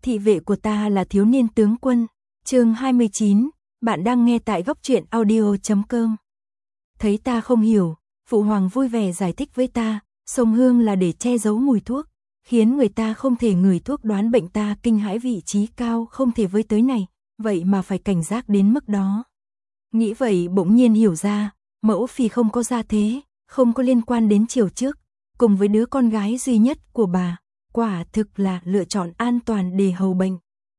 Thị vệ của ta là thiếu niên tướng quân. Chương 29, bạn đang nghe tại góc truyện audio.com. Thấy ta không hiểu, phụ hoàng vui vẻ giải thích với ta, sông hương là để che giấu mùi thuốc, khiến người ta không thể ngửi thuốc đoán bệnh. Ta kinh hãi, vị trí cao không thể với tới này, vậy mà phải cảnh giác đến mức đó. Nghĩ vậy bỗng nhiên hiểu ra, mẫu phi không có gia thế, không có liên quan đến triều trước, cùng với đứa con gái duy nhất của bà, quả thực là lựa chọn an toàn để hầu bệnh.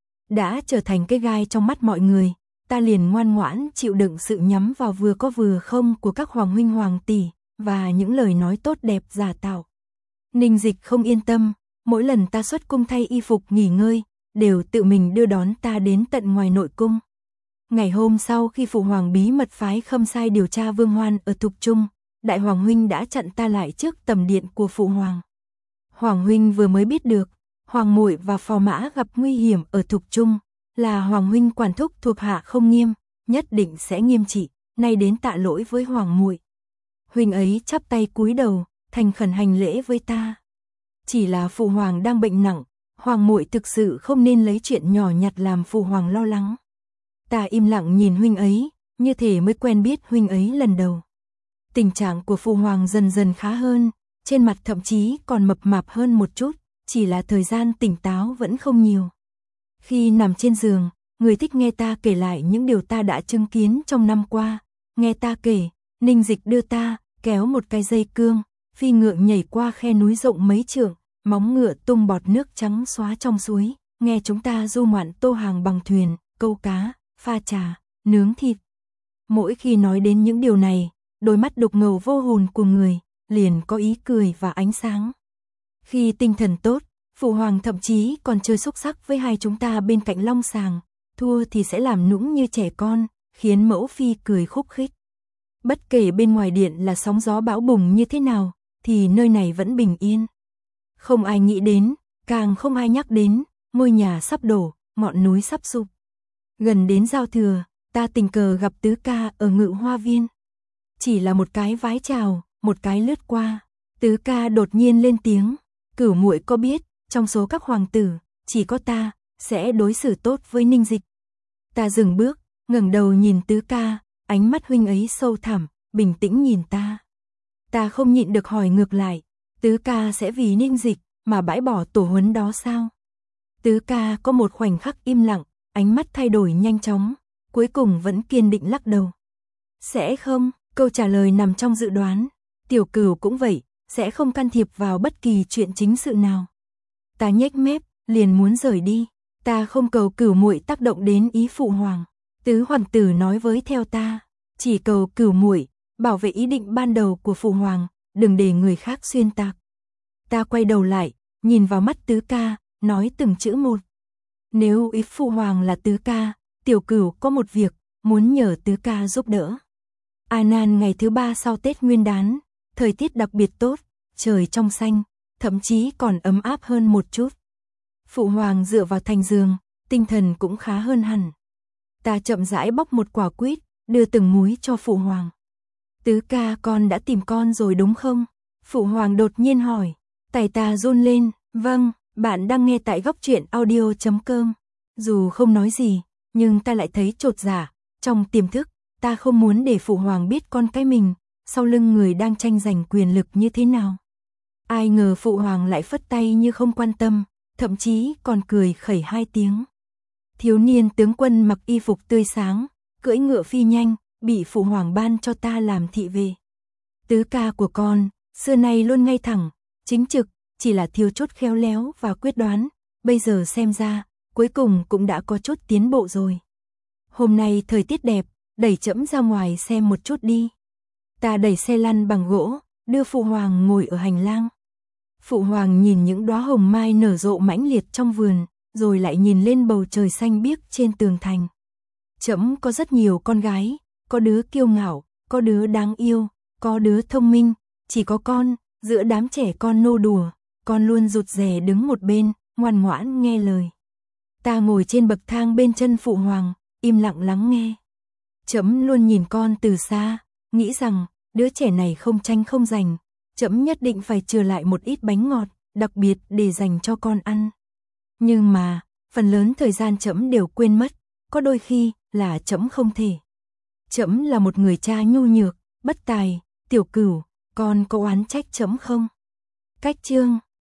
Đã trở thành cái gai trong mắt mọi người, ta liền ngoan ngoãn chịu đựng sự nhắm vào vừa có vừa không của các hoàng huynh hoàng tỷ, và những lời nói tốt đẹp giả tạo. Ninh Dịch không yên tâm, mỗi lần ta xuất cung thay y phục nghỉ ngơi, đều tự mình đưa đón ta đến tận ngoài nội cung. Ngày hôm sau khi phụ hoàng bí mật phái Khâm Sai điều tra Vương Hoan ở Thục Trung, đại hoàng huynh đã chặn ta lại trước tầm điện của phụ hoàng. Hoàng huynh vừa mới biết được, hoàng muội và phò mã gặp nguy hiểm ở Thục Trung, là hoàng huynh quản thúc thuộc hạ không nghiêm, nhất định sẽ nghiêm trị, nay đến tạ lỗi với hoàng muội. Huynh ấy chắp tay cúi đầu, thành khẩn hành lễ với ta. Chỉ là phụ hoàng đang bệnh nặng, hoàng muội thực sự không nên lấy chuyện nhỏ nhặt làm phụ hoàng lo lắng. Ta im lặng nhìn huynh ấy, như thể mới quen biết huynh ấy lần đầu. Tình trạng của phụ hoàng dần dần khá hơn, trên mặt thậm chí còn mập mạp hơn một chút, chỉ là thời gian tỉnh táo vẫn không nhiều. Khi nằm trên giường, người thích nghe ta kể lại những điều ta đã chứng kiến trong năm qua. Nghe ta kể, Ninh Dịch đưa ta, kéo một cái dây cương, phi ngựa nhảy qua khe núi rộng mấy trượng, móng ngựa tung bọt nước trắng xóa trong suối. Nghe chúng ta du ngoạn tô hàng bằng thuyền, câu cá, pha trà, nướng thịt. Mỗi khi nói đến những điều này, đôi mắt đục ngầu vô hồn của người liền có ý cười và ánh sáng. Khi tinh thần tốt, phụ hoàng thậm chí còn chơi xúc xắc với hai chúng ta bên cạnh long sàng, thua thì sẽ làm nũng như trẻ con, khiến mẫu phi cười khúc khích. Bất kể bên ngoài điện là sóng gió bão bùng như thế nào, thì nơi này vẫn bình yên. Không ai nghĩ đến, càng không ai nhắc đến, ngôi nhà sắp đổ, ngọn núi sắp sụp. Gần đến giao thừa, ta tình cờ gặp Tứ Ca ở Ngự Hoa Viên. Chỉ là một cái vái chào, một cái lướt qua, Tứ Ca đột nhiên lên tiếng, Cửu muội có biết, trong số các hoàng tử, chỉ có ta sẽ đối xử tốt với Ninh Dịch. Ta dừng bước, ngẩng đầu nhìn Tứ Ca, ánh mắt huynh ấy sâu thẳm, bình tĩnh nhìn ta. Ta không nhịn được hỏi ngược lại, Tứ Ca sẽ vì Ninh Dịch mà bãi bỏ tổ huấn đó sao? Tứ Ca có một khoảnh khắc im lặng, ánh mắt thay đổi nhanh chóng, cuối cùng vẫn kiên định lắc đầu. Sẽ không, câu trả lời nằm trong dự đoán. Tiểu Cửu cũng vậy, sẽ không can thiệp vào bất kỳ chuyện chính sự nào. Ta nhếch mép, liền muốn rời đi. Ta không cầu Cửu muội tác động đến ý phụ hoàng. Tứ hoàng tử nói với theo ta, chỉ cầu Cửu muội bảo vệ ý định ban đầu của phụ hoàng, đừng để người khác xuyên tạc. Ta quay đầu lại, nhìn vào mắt Tứ Ca, nói từng chữ một. Nếu ý phụ hoàng là Tứ Ca, Tiểu Cửu có một việc muốn nhờ Tứ Ca giúp đỡ. A Nan ngày thứ 3 sau Tết Nguyên Đán, thời tiết đặc biệt tốt, trời trong xanh, thậm chí còn ấm áp hơn một chút. Phụ hoàng dựa vào thành giường, tinh thần cũng khá hơn hẳn. Ta chậm rãi bóc một quả quýt, đưa từng múi cho phụ hoàng. Tứ Ca, con đã tìm con rồi đúng không? Phụ hoàng đột nhiên hỏi. Tay ta run lên, vâng, bạn đang nghe tại góc truyện audio.com. Dù không nói gì, nhưng ta lại thấy chột dạ. Trong tiềm thức, ta không muốn để phụ hoàng biết con cái mình sau lưng người đang tranh giành quyền lực như thế nào. Ai ngờ phụ hoàng lại phất tay như không quan tâm, thậm chí còn cười khẩy hai tiếng. Thiếu niên tướng quân mặc y phục tươi sáng, cưỡi ngựa phi nhanh, bị phụ hoàng ban cho ta làm thị vệ. Tứ Ca của con, xưa nay luôn ngay thẳng, chính trực, chỉ là thiếu chút khéo léo và quyết đoán, bây giờ xem ra, cuối cùng cũng đã có chút tiến bộ rồi. Hôm nay thời tiết đẹp, đẩy trẫm ra ngoài xem một chút đi. Ta đẩy xe lăn bằng gỗ, đưa phụ hoàng ngồi ở hành lang. Phụ hoàng nhìn những đóa hồng mai nở rộ mãnh liệt trong vườn, rồi lại nhìn lên bầu trời xanh biếc trên tường thành. Trẫm có rất nhiều con gái, có đứa kiêu ngạo, có đứa đáng yêu, có đứa thông minh, chỉ có con, giữa đám trẻ con nô đùa, con luôn rụt rè đứng một bên, ngoan ngoãn nghe lời. Ta ngồi trên bậc thang bên chân phụ hoàng, im lặng lắng nghe. Trẫm luôn nhìn con từ xa, nghĩ rằng đứa trẻ này không tranh không giành, trẫm nhất định phải chừa lại một ít bánh ngọt, đặc biệt để dành cho con ăn. Nhưng mà, phần lớn thời gian trẫm đều quên mất, có đôi khi là trẫm không thể. Trẫm là một người cha nhu nhược, bất tài, Tiểu Cửu, con có oán trách trẫm không? Cách chương